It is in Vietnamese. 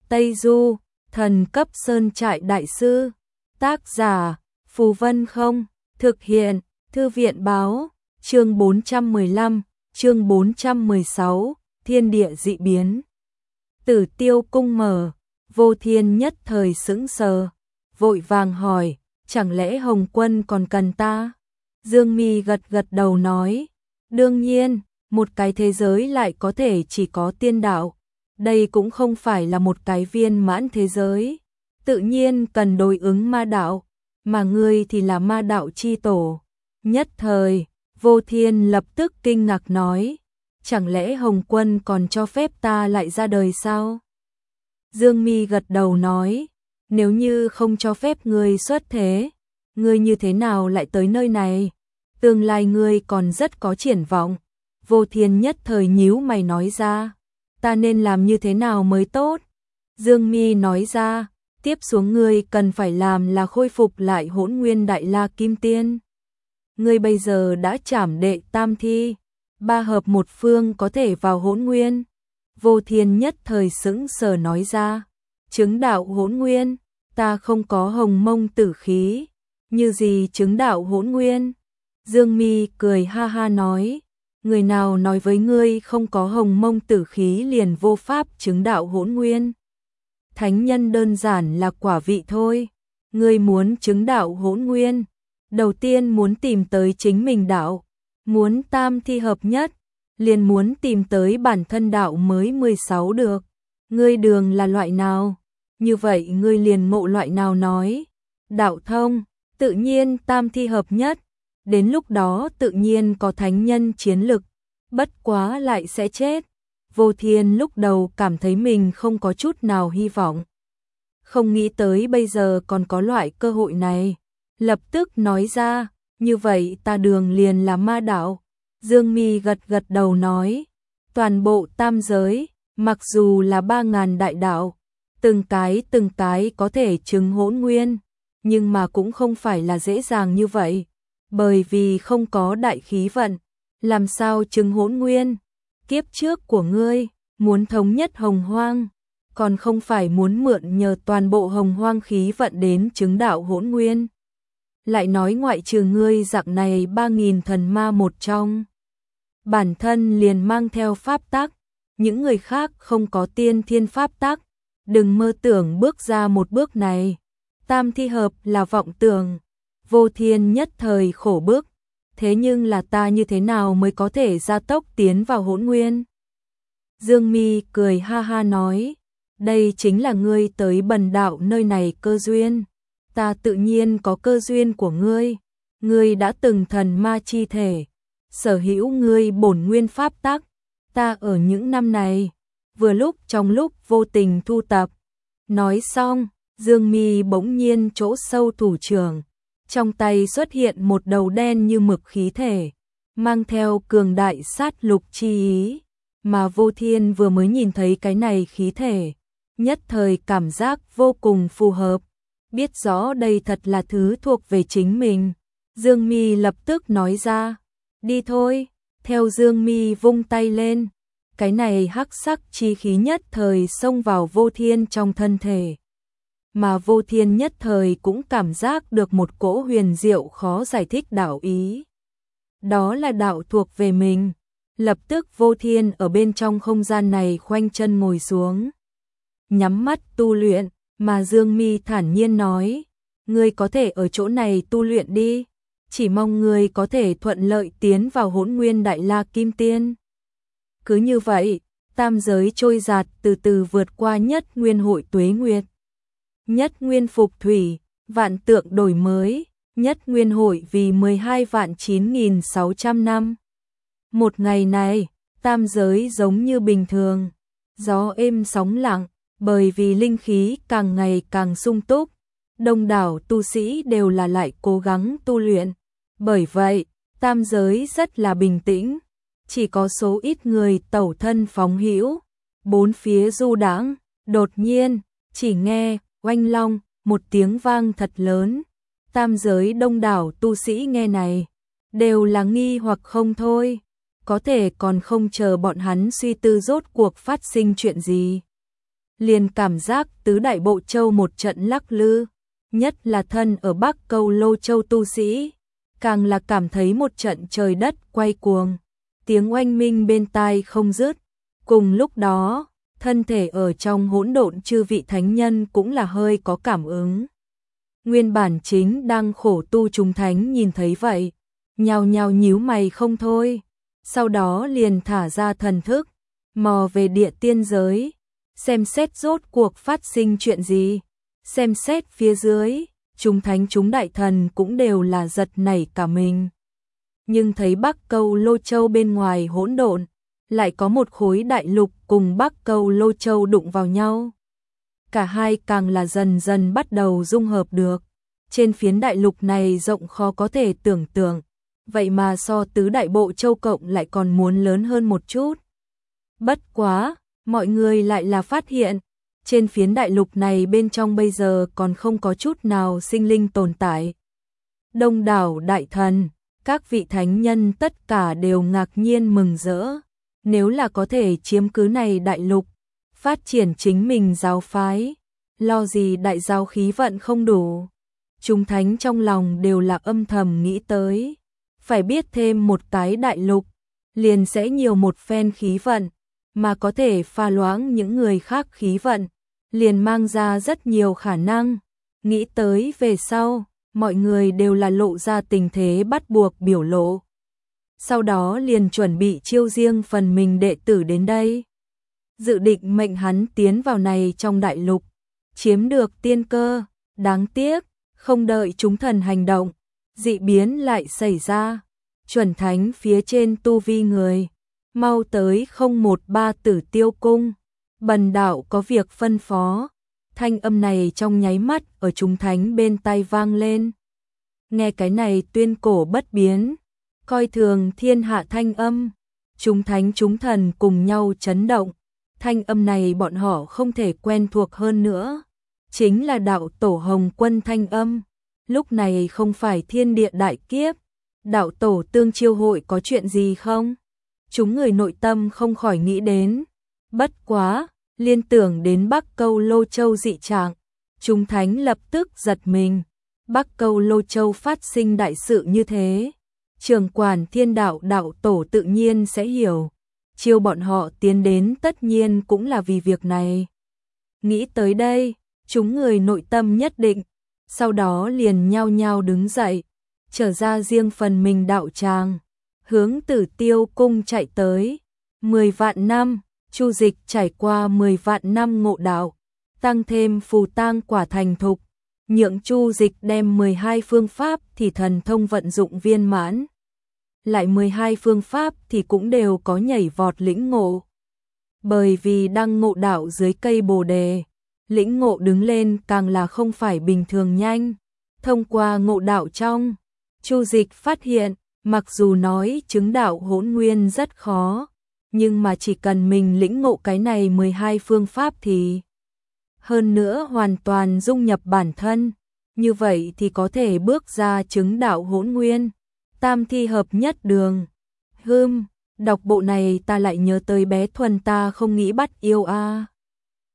Tây Du, thần cấp sơn trại đại sư. Tác giả, Phù Vân Không. Thực hiện, Thư viện Báo. Chương 415, chương 416, thiên địa dị biến. Tử Tiêu cung mở, Vô Thiên nhất thời sững sờ, vội vàng hỏi, chẳng lẽ Hồng Quân còn cần ta? Dương Mi gật gật đầu nói, đương nhiên, một cái thế giới lại có thể chỉ có tiên đạo, đây cũng không phải là một cái viên mãn thế giới, tự nhiên cần đối ứng ma đạo, mà ngươi thì là ma đạo chi tổ. Nhất thời, Vô Thiên lập tức kinh ngạc nói, chẳng lẽ Hồng Quân còn cho phép ta lại ra đời sao? Dương Mi gật đầu nói, nếu như không cho phép ngươi xuất thế, ngươi như thế nào lại tới nơi này? Tương lai ngươi còn rất có triển vọng. Vô Thiên nhất thời nhíu mày nói ra, ta nên làm như thế nào mới tốt? Dương Mi nói ra, tiếp xuống ngươi cần phải làm là khôi phục lại Hỗn Nguyên Đại La Kim Tiên. Ngươi bây giờ đã trảm đệ tam thi, ba hợp một phương có thể vào Hỗn Nguyên. Vô Thiên nhất thời sững sờ nói ra, chứng đạo Hỗn Nguyên, ta không có hồng mông tử khí, như gì chứng đạo Hỗn Nguyên? Dương Mi cười ha ha nói, người nào nói với ngươi không có hồng mông tử khí liền vô pháp chứng đạo Hỗn Nguyên? Thánh nhân đơn giản là quả vị thôi, ngươi muốn chứng đạo Hỗn Nguyên, đầu tiên muốn tìm tới chính mình đạo, muốn tam thi hợp nhất, liền muốn tìm tới bản thân đạo mới 16 được. Ngươi đường là loại nào? Như vậy ngươi liền ngộ loại nào nói? Đạo thông, tự nhiên tam thi hợp nhất, đến lúc đó tự nhiên có thánh nhân chiến lực, bất quá lại sẽ chết. Vô Thiên lúc đầu cảm thấy mình không có chút nào hy vọng, không nghĩ tới bây giờ còn có loại cơ hội này, lập tức nói ra, như vậy ta đường liền là ma đạo. Dương Mi gật gật đầu nói, toàn bộ tam giới, mặc dù là 3000 đại đạo, từng cái có thể chứng Hỗn Nguyên, nhưng mà cũng không phải là dễ dàng như vậy, bởi vì không có đại khí vận, làm sao chứng Hỗn Nguyên? Kiếp trước của ngươi, muốn thống nhất Hồng Hoang, còn không phải muốn mượn nhờ toàn bộ Hồng Hoang khí vận đến chứng đạo Hỗn Nguyên. Lại nói ngoại trừ ngươi dạng này 3000 thần ma một trong, bản thân liền mang theo pháp tắc, những người khác không có tiên thiên pháp tắc, đừng mơ tưởng bước ra một bước này. Tam thi hợp là vọng tưởng. Vô Thiên nhất thời khổ bức, thế nhưng là ta như thế nào mới có thể gia tốc tiến vào Hỗn Nguyên? Dương Mi cười ha ha nói, đây chính là ngươi tới bần đạo nơi này cơ duyên, ta tự nhiên có cơ duyên của ngươi, ngươi đã từng thần ma chi thể, sở hữu ngươi bổn nguyên pháp tắc, ta ở những năm này, vừa lúc trong lúc vô tình thu tập. Nói xong, Dương Mi bỗng nhiên chỗ sâu thủ trưởng, trong tay xuất hiện một đầu đen như mực khí thể, mang theo cường đại sát lục chi ý, mà Vô Thiên vừa mới nhìn thấy cái này khí thể, nhất thời cảm giác vô cùng phù hợp, biết rõ đây thật là thứ thuộc về chính mình. Dương Mi lập tức nói ra, đi thôi. Theo Dương Mi vung tay lên, cái này hắc sắc chi khí nhất thời xông vào Vô Thiên trong thân thể, mà Vô Thiên nhất thời cũng cảm giác được một cỗ huyền diệu khó giải thích đạo ý. Đó là đạo thuộc về mình. Lập tức Vô Thiên ở bên trong không gian này khoanh chân ngồi xuống, nhắm mắt tu luyện, mà Dương Mi thản nhiên nói, ngươi có thể ở chỗ này tu luyện đi, chỉ mong ngươi có thể thuận lợi tiến vào Hỗn Nguyên Đại La Kim Tiên. Cứ như vậy, tam giới trôi dạt từ từ vượt qua nhất nguyên hội tuế nguyệt. Nhất nguyên phục thủy, vạn tượng đổi mới, nhất nguyên hội vì 12 vạn 9.600 năm. Một ngày này, tam giới giống như bình thường, gió êm sóng lặng, bởi vì linh khí càng ngày càng sung túc, đông đảo tu sĩ đều là lại cố gắng tu luyện. Bởi vậy, tam giới rất là bình tĩnh, chỉ có số ít người tẩu thân phóng hữu, bốn phía du đãng. Đột nhiên, chỉ nghe oanh long một tiếng vang thật lớn, tam giới đông đảo tu sĩ nghe này đều là nghi hoặc không thôi, có thể còn không chờ bọn hắn suy tư rốt cuộc phát sinh chuyện gì. liền cảm giác tứ đại bộ châu một trận lắc lư, nhất là thân ở Bắc Câu Lô Châu tu sĩ, càng là cảm thấy một trận trời đất quay cuồng, tiếng oanh minh bên tai không dứt. Cùng lúc đó, thân thể ở trong hỗn độn chư vị thánh nhân cũng là hơi có cảm ứng. Nguyên bản chính đang khổ tu chúng thánh nhìn thấy vậy, nhao nhao nhíu mày không thôi, sau đó liền thả ra thần thức, mò về địa tiên giới, xem xét rốt cuộc phát sinh chuyện gì. Xem xét phía dưới, chúng thánh chúng đại thần cũng đều là giật nảy cả mình. Nhưng thấy Bắc Câu Lô Châu bên ngoài hỗn độn, lại có một khối đại lục cùng Bắc Câu Lô Châu đụng vào nhau. Cả hai càng là dần dần bắt đầu dung hợp được. Trên phiến đại lục này rộng khó có thể tưởng tượng, vậy mà so tứ đại bộ châu cộng lại còn muốn lớn hơn một chút. Bất quá, mọi người lại là phát hiện, trên phiến đại lục này bên trong bây giờ còn không có chút nào sinh linh tồn tại. Đông đảo đại thần, các vị thánh nhân tất cả đều ngạc nhiên mừng rỡ, nếu là có thể chiếm cứ này đại lục, phát triển chính mình giáo phái, lo gì đại giáo khí vận không đủ. Chúng thánh trong lòng đều là âm thầm nghĩ tới, phải biết thêm một cái đại lục, liền sẽ nhiều một phen khí vận, mà có thể pha loãng những người khác khí vận, liền mang ra rất nhiều khả năng. Nghĩ tới về sau, mọi người đều là lộ ra tình thế bắt buộc biểu lộ. Sau đó liền chuẩn bị chiêu riêng phần mình đệ tử đến đây. Dự định mệnh hắn tiến vào này trong đại lục, chiếm được tiên cơ, đáng tiếc, không đợi chúng thần hành động, dị biến lại xảy ra. Chuẩn thánh phía trên tu vi người, mau tới 013 Tử Tiêu cung, bần đạo có việc phân phó. Thanh âm này trong nháy mắt ở chúng thánh bên tai vang lên. Nghe cái này tuyên cổ bất biến, coi thường thiên hạ thanh âm, chúng thánh chúng thần cùng nhau chấn động. Thanh âm này bọn họ không thể quen thuộc hơn nữa, chính là đạo tổ Hồng Quân thanh âm. Lúc này không phải thiên địa đại kiếp, đạo tổ tương chiêu hội có chuyện gì không? Chúng người nội tâm không khỏi nghĩ đến. Bất quá, liên tưởng đến Bắc Câu Lô Châu dị trạng, chúng thánh lập tức giật mình. Bắc Câu Lô Châu phát sinh đại sự như thế, trưởng quản thiên đạo đạo tổ tự nhiên sẽ hiểu, chiêu bọn họ tiến đến tất nhiên cũng là vì việc này. Nghĩ tới đây, chúng người nội tâm nhất định, sau đó liền nhao nhao đứng dậy, trở ra riêng phần mình đạo tràng, hướng Tử Tiêu cung chạy tới. 10 vạn năm, Chu Dịch trải qua 10 vạn năm ngộ đạo, tăng thêm phù tang quả thành thục, nhượng Chu Dịch đem 12 phương pháp thì thần thông vận dụng viên mãn. Lại 12 phương pháp thì cũng đều có nhảy vọt lĩnh ngộ. Bởi vì đang ngộ đạo dưới cây bồ đề, lĩnh ngộ đứng lên càng là không phải bình thường nhanh. Thông qua ngộ đạo trong, Chu Dịch phát hiện, mặc dù nói chứng đạo hỗn nguyên rất khó, nhưng mà chỉ cần mình lĩnh ngộ cái này 12 phương pháp thì hơn nữa hoàn toàn dung nhập bản thân, như vậy thì có thể bước ra chứng đạo hỗn nguyên, tam thi hợp nhất đường. Đọc bộ này ta lại nhớ tới bé Thuần ta không nghĩ bắt yêu a.